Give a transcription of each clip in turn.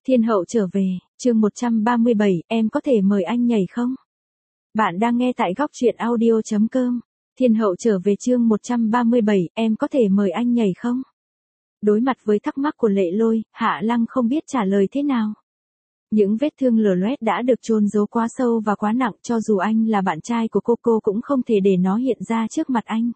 Thiên hậu trở về, chương 137, em có thể mời anh nhảy không? Bạn đang nghe tại góc truyện audio.com. Thiên hậu trở về chương 137, em có thể mời anh nhảy không? Đối mặt với thắc mắc của Lệ Lôi, Hạ Lăng không biết trả lời thế nào. Những vết thương lở loét đã được chôn giấu quá sâu và quá nặng, cho dù anh là bạn trai của cô cũng không thể để nó hiện ra trước mặt anh.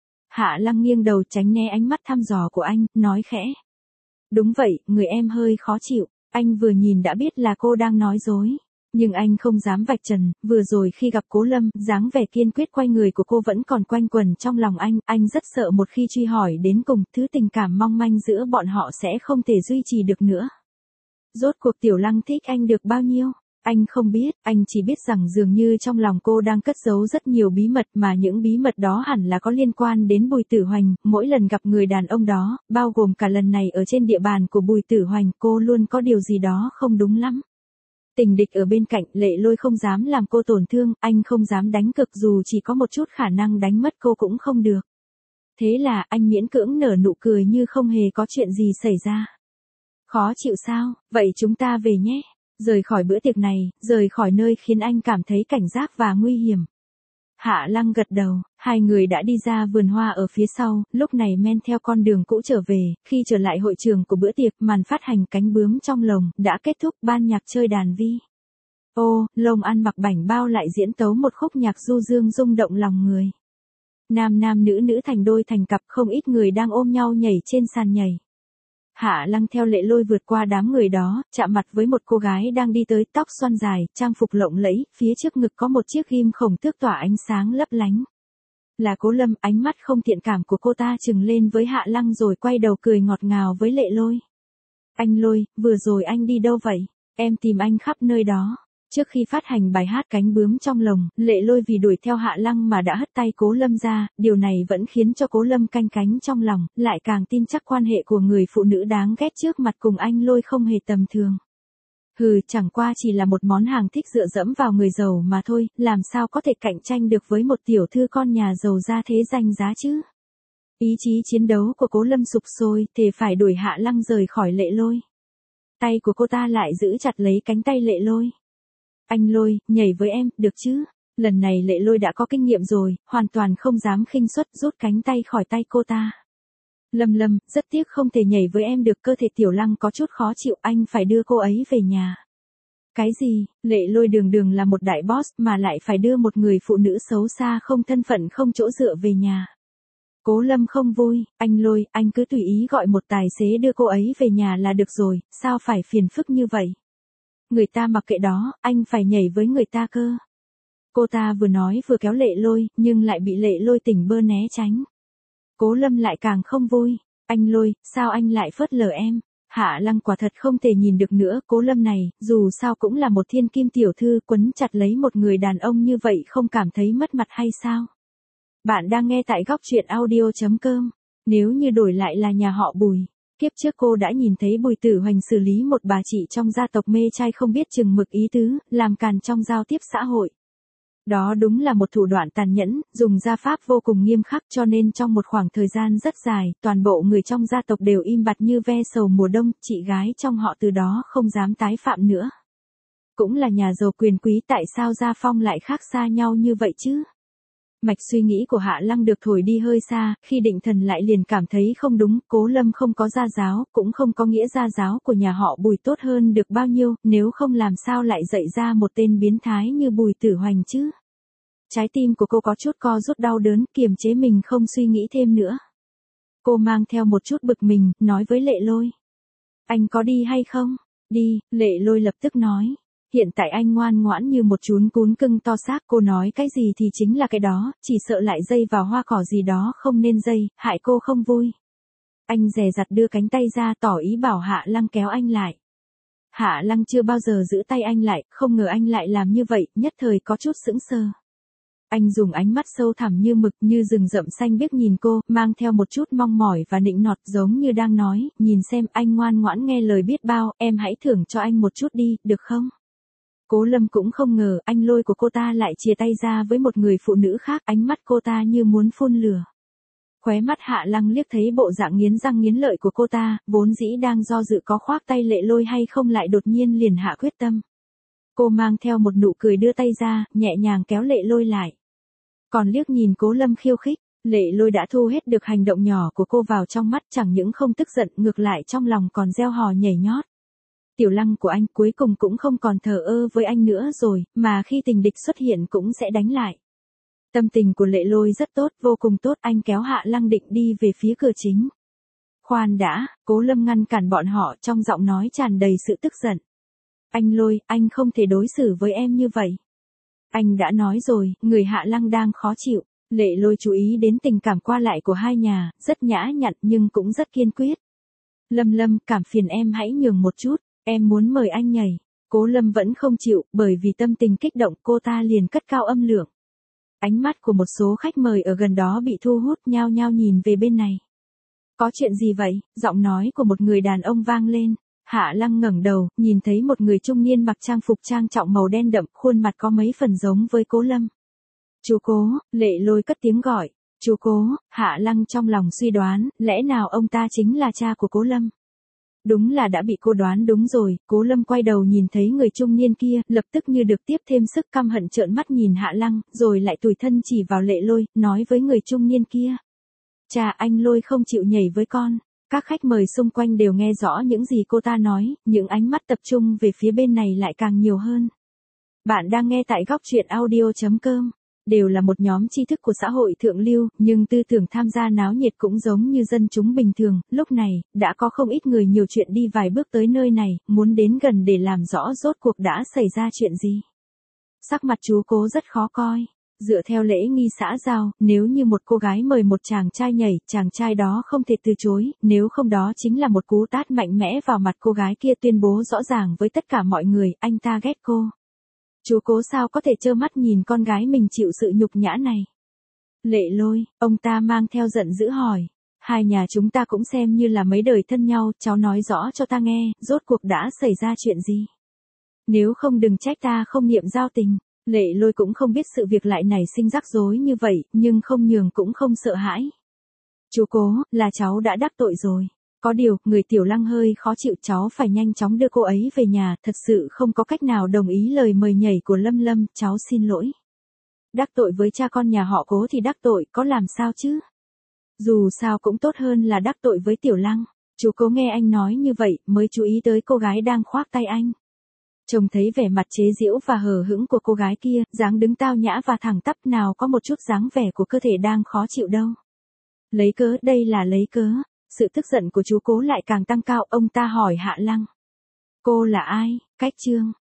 Hạ Lăng nghiêng đầu tránh né ánh mắt thăm dò của anh, nói khẽ. Đúng vậy, người em hơi khó chịu. Anh vừa nhìn đã biết là cô đang nói dối. Nhưng anh không dám vạch trần, vừa rồi khi gặp Cố Lâm, dáng vẻ kiên quyết quay người của cô vẫn còn quanh quẩn trong lòng anh rất sợ một khi truy hỏi đến cùng, thứ tình cảm mong manh giữa bọn họ sẽ không thể duy trì được nữa. Rốt cuộc Tiểu Lăng thích anh được bao nhiêu? Anh không biết, anh chỉ biết rằng dường như trong lòng cô đang cất giấu rất nhiều bí mật mà những bí mật đó hẳn là có liên quan đến Bùi Tử Hoành, mỗi lần gặp người đàn ông đó, bao gồm cả lần này ở trên địa bàn của Bùi Tử Hoành, cô luôn có điều gì đó không đúng lắm. Tình địch ở bên cạnh, Lệ Lôi không dám làm cô tổn thương, anh không dám đánh cực dù chỉ có một chút khả năng đánh mất cô cũng không được. Thế là anh miễn cưỡng nở nụ cười như không hề có chuyện gì xảy ra. Khó chịu sao, vậy chúng ta về nhé. Rời khỏi bữa tiệc này, rời khỏi nơi khiến anh cảm thấy cảnh giác và nguy hiểm. Hạ Lăng gật đầu, hai người đã đi ra vườn hoa ở phía sau, lúc này men theo con đường cũ trở về, khi trở lại hội trường của bữa tiệc, màn phát hành Cánh Bướm Trong Lồng đã kết thúc, ban nhạc chơi đàn vi. Ô, Lông ăn mặc bảnh bao lại diễn tấu một khúc nhạc du dương rung động lòng người. Nam nam nữ nữ thành đôi thành cặp, không ít người đang ôm nhau nhảy trên sàn nhảy. Hạ Lăng theo Lệ Lôi vượt qua đám người đó, chạm mặt với một cô gái đang đi tới, tóc xoăn dài, trang phục lộng lẫy, phía trước ngực có một chiếc ghim khổng tước tỏa ánh sáng lấp lánh. Là Cố Lâm, ánh mắt không thiện cảm của cô ta trừng lên với Hạ Lăng rồi quay đầu cười ngọt ngào với Lệ Lôi. Anh Lôi, vừa rồi anh đi đâu vậy? Em tìm anh khắp nơi đó. Trước khi phát hành bài hát Cánh Bướm Trong Lồng, Lệ Lôi vì đuổi theo Hạ Lăng mà đã hất tay Cố Lâm ra, điều này vẫn khiến cho Cố Lâm canh cánh trong lòng, lại càng tin chắc quan hệ của người phụ nữ đáng ghét trước mặt cùng anh Lôi không hề tầm thường. Hừ, chẳng qua chỉ là một món hàng thích dựa dẫm vào người giàu mà thôi, làm sao có thể cạnh tranh được với một tiểu thư con nhà giàu gia thế danh giá chứ? Ý chí chiến đấu của Cố Lâm sục sôi, thề phải đuổi Hạ Lăng rời khỏi Lệ Lôi. Tay của cô ta lại giữ chặt lấy cánh tay Lệ Lôi. Anh Lôi, nhảy với em, được chứ? Lần này Lệ Lôi đã có kinh nghiệm rồi, hoàn toàn không dám khinh suất, rút cánh tay khỏi tay cô ta. Lâm, rất tiếc không thể nhảy với em được, cơ thể Tiểu Lăng có chút khó chịu, anh phải đưa cô ấy về nhà. Cái gì? Lệ Lôi đường là một đại boss mà lại phải đưa một người phụ nữ xấu xa không thân phận không chỗ dựa về nhà. Cố Lâm không vui, anh Lôi, anh cứ tùy ý gọi một tài xế đưa cô ấy về nhà là được rồi, sao phải phiền phức như vậy? Người ta mặc kệ đó, anh phải nhảy với người ta cơ. Cô ta vừa nói vừa kéo Lệ Lôi, nhưng lại bị Lệ Lôi tỉnh bơ né tránh. Cố Lâm lại càng không vui. Anh Lôi, sao anh lại phớt lờ em? Hạ Lăng quả thật không thể nhìn được nữa, Cố Lâm này, dù sao cũng là một thiên kim tiểu thư, quấn chặt lấy một người đàn ông như vậy không cảm thấy mất mặt hay sao? Bạn đang nghe tại góc truyện audio.com. Nếu như đổi lại là nhà họ Bùi. Kiếp trước cô đã nhìn thấy Bùi Tử Hoành xử lý một bà chị trong gia tộc mê trai không biết chừng mực ý tứ, làm càn trong giao tiếp xã hội. Đó đúng là một thủ đoạn tàn nhẫn, dùng gia pháp vô cùng nghiêm khắc, cho nên trong một khoảng thời gian rất dài, toàn bộ người trong gia tộc đều im bặt như ve sầu mùa đông, chị gái trong họ từ đó không dám tái phạm nữa. Cũng là nhà giàu quyền quý, tại sao gia phong lại khác xa nhau như vậy chứ? Mạch suy nghĩ của Hạ Lăng được thổi đi hơi xa, khi định thần lại liền cảm thấy không đúng, Cố Lâm không có gia giáo, cũng không có nghĩa gia giáo của nhà họ Bùi tốt hơn được bao nhiêu, nếu không làm sao lại dạy ra một tên biến thái như Bùi Tử Hoành chứ. Trái tim của cô có chút co rút đau đớn, kiềm chế mình không suy nghĩ thêm nữa. Cô mang theo một chút bực mình, nói với Lệ Lôi. Anh có đi hay không? Đi, Lệ Lôi lập tức nói. Hiện tại anh ngoan ngoãn như một chú cún cưng to xác, cô nói cái gì thì chính là cái đó, chỉ sợ lại dây vào hoa cỏ gì đó không nên dây, hại cô không vui. Anh dè dặt đưa cánh tay ra tỏ ý bảo Hạ Lăng kéo anh lại. Hạ Lăng chưa bao giờ giữ tay anh lại, không ngờ anh lại làm như vậy, nhất thời có chút sững sờ. Anh dùng ánh mắt sâu thẳm như mực như rừng rậm xanh biếc nhìn cô, mang theo một chút mong mỏi và nịnh nọt giống như đang nói, nhìn xem anh ngoan ngoãn nghe lời biết bao, em hãy thưởng cho anh một chút đi, được không? Cố Lâm cũng không ngờ anh Lôi của cô ta lại chia tay ra với một người phụ nữ khác, ánh mắt cô ta như muốn phun lửa. Khóe mắt Hạ Lăng liếc thấy bộ dạng nghiến răng nghiến lợi của cô ta, vốn dĩ đang do dự có khoác tay Lệ Lôi hay không lại đột nhiên liền hạ quyết tâm. Cô mang theo một nụ cười đưa tay ra, nhẹ nhàng kéo Lệ Lôi lại. Còn liếc nhìn Cố Lâm khiêu khích, Lệ Lôi đã thu hết được hành động nhỏ của cô vào trong mắt, chẳng những không tức giận, ngược lại trong lòng còn reo hò nhảy nhót. Tiểu Lăng của anh cuối cùng cũng không còn thờ ơ với anh nữa rồi, mà khi tình địch xuất hiện cũng sẽ đánh lại. Tâm tình của Lệ Lôi rất tốt, vô cùng tốt, anh kéo Hạ Lăng định đi về phía cửa chính. Khoan đã, Cố Lâm ngăn cản bọn họ, trong giọng nói tràn đầy sự tức giận. Anh Lôi, anh không thể đối xử với em như vậy. Anh đã nói rồi, người Hạ Lăng đang khó chịu. Lệ Lôi chú ý đến tình cảm qua lại của hai nhà, rất nhã nhặn nhưng cũng rất kiên quyết. Lâm, cảm phiền em hãy nhường một chút, em muốn mời anh nhảy. Cố Lâm vẫn không chịu, bởi vì tâm tình kích động cô ta liền cất cao âm lượng. Ánh mắt của một số khách mời ở gần đó bị thu hút, nhao nhao nhìn về bên này. Có chuyện gì vậy? Giọng nói của một người đàn ông vang lên. Hạ Lăng ngẩng đầu, nhìn thấy một người trung niên mặc trang phục trang trọng màu đen đậm, khuôn mặt có mấy phần giống với Cố Lâm. Chú Cố, Lệ Lôi cất tiếng gọi. Chú Cố, Hạ Lăng trong lòng suy đoán, lẽ nào ông ta chính là cha của Cố Lâm? Đúng là đã bị cô đoán đúng rồi. Cố Lâm quay đầu nhìn thấy người trung niên kia, lập tức như được tiếp thêm sức, căm hận trợn mắt nhìn Hạ Lăng, rồi lại tủi thân chỉ vào Lệ Lôi, nói với người trung niên kia. Cha, anh Lôi không chịu nhảy với con. Các khách mời xung quanh đều nghe rõ những gì cô ta nói, những ánh mắt tập trung về phía bên này lại càng nhiều hơn. Bạn đang nghe tại góc truyện audio.com. Đều là một nhóm tri thức của xã hội thượng lưu, nhưng tư tưởng tham gia náo nhiệt cũng giống như dân chúng bình thường. Lúc này, đã có không ít người nhiều chuyện đi vài bước tới nơi này, muốn đến gần để làm rõ rốt cuộc đã xảy ra chuyện gì. Sắc mặt chú Cố rất khó coi. Dựa theo lễ nghi xã giao, nếu như một cô gái mời một chàng trai nhảy, chàng trai đó không thể từ chối, nếu không đó chính là một cú tát mạnh mẽ vào mặt cô gái kia, tuyên bố rõ ràng với tất cả mọi người, anh ta ghét cô. Chú Cố sao có thể trơ mắt nhìn con gái mình chịu sự nhục nhã này? Lệ Lôi, ông ta mang theo giận dữ hỏi. Hai nhà chúng ta cũng xem như là mấy đời thân nhau, cháu nói rõ cho ta nghe, rốt cuộc đã xảy ra chuyện gì? Nếu không đừng trách ta không niệm giao tình. Lệ Lôi cũng không biết sự việc lại nảy sinh rắc rối như vậy, nhưng không nhường cũng không sợ hãi. Chú Cố, là cháu đã đắc tội rồi. Có điều, người Tiểu Lăng hơi khó chịu, cháu phải nhanh chóng đưa cô ấy về nhà, thật sự không có cách nào đồng ý lời mời nhảy của Lâm, cháu xin lỗi. Đắc tội với cha con nhà họ Cố thì đắc tội, có làm sao chứ? Dù sao cũng tốt hơn là đắc tội với Tiểu Lăng. Chú Cố nghe anh nói như vậy, mới chú ý tới cô gái đang khoác tay anh. Trông thấy vẻ mặt chế giễu và hờ hững của cô gái kia, dáng đứng tao nhã và thẳng tắp, nào có một chút dáng vẻ của cơ thể đang khó chịu đâu. Lấy cớ, đây là lấy cớ. Sự tức giận của chú Cố lại càng tăng cao, ông ta hỏi Hạ Lăng. Cô là ai? Cách Trương,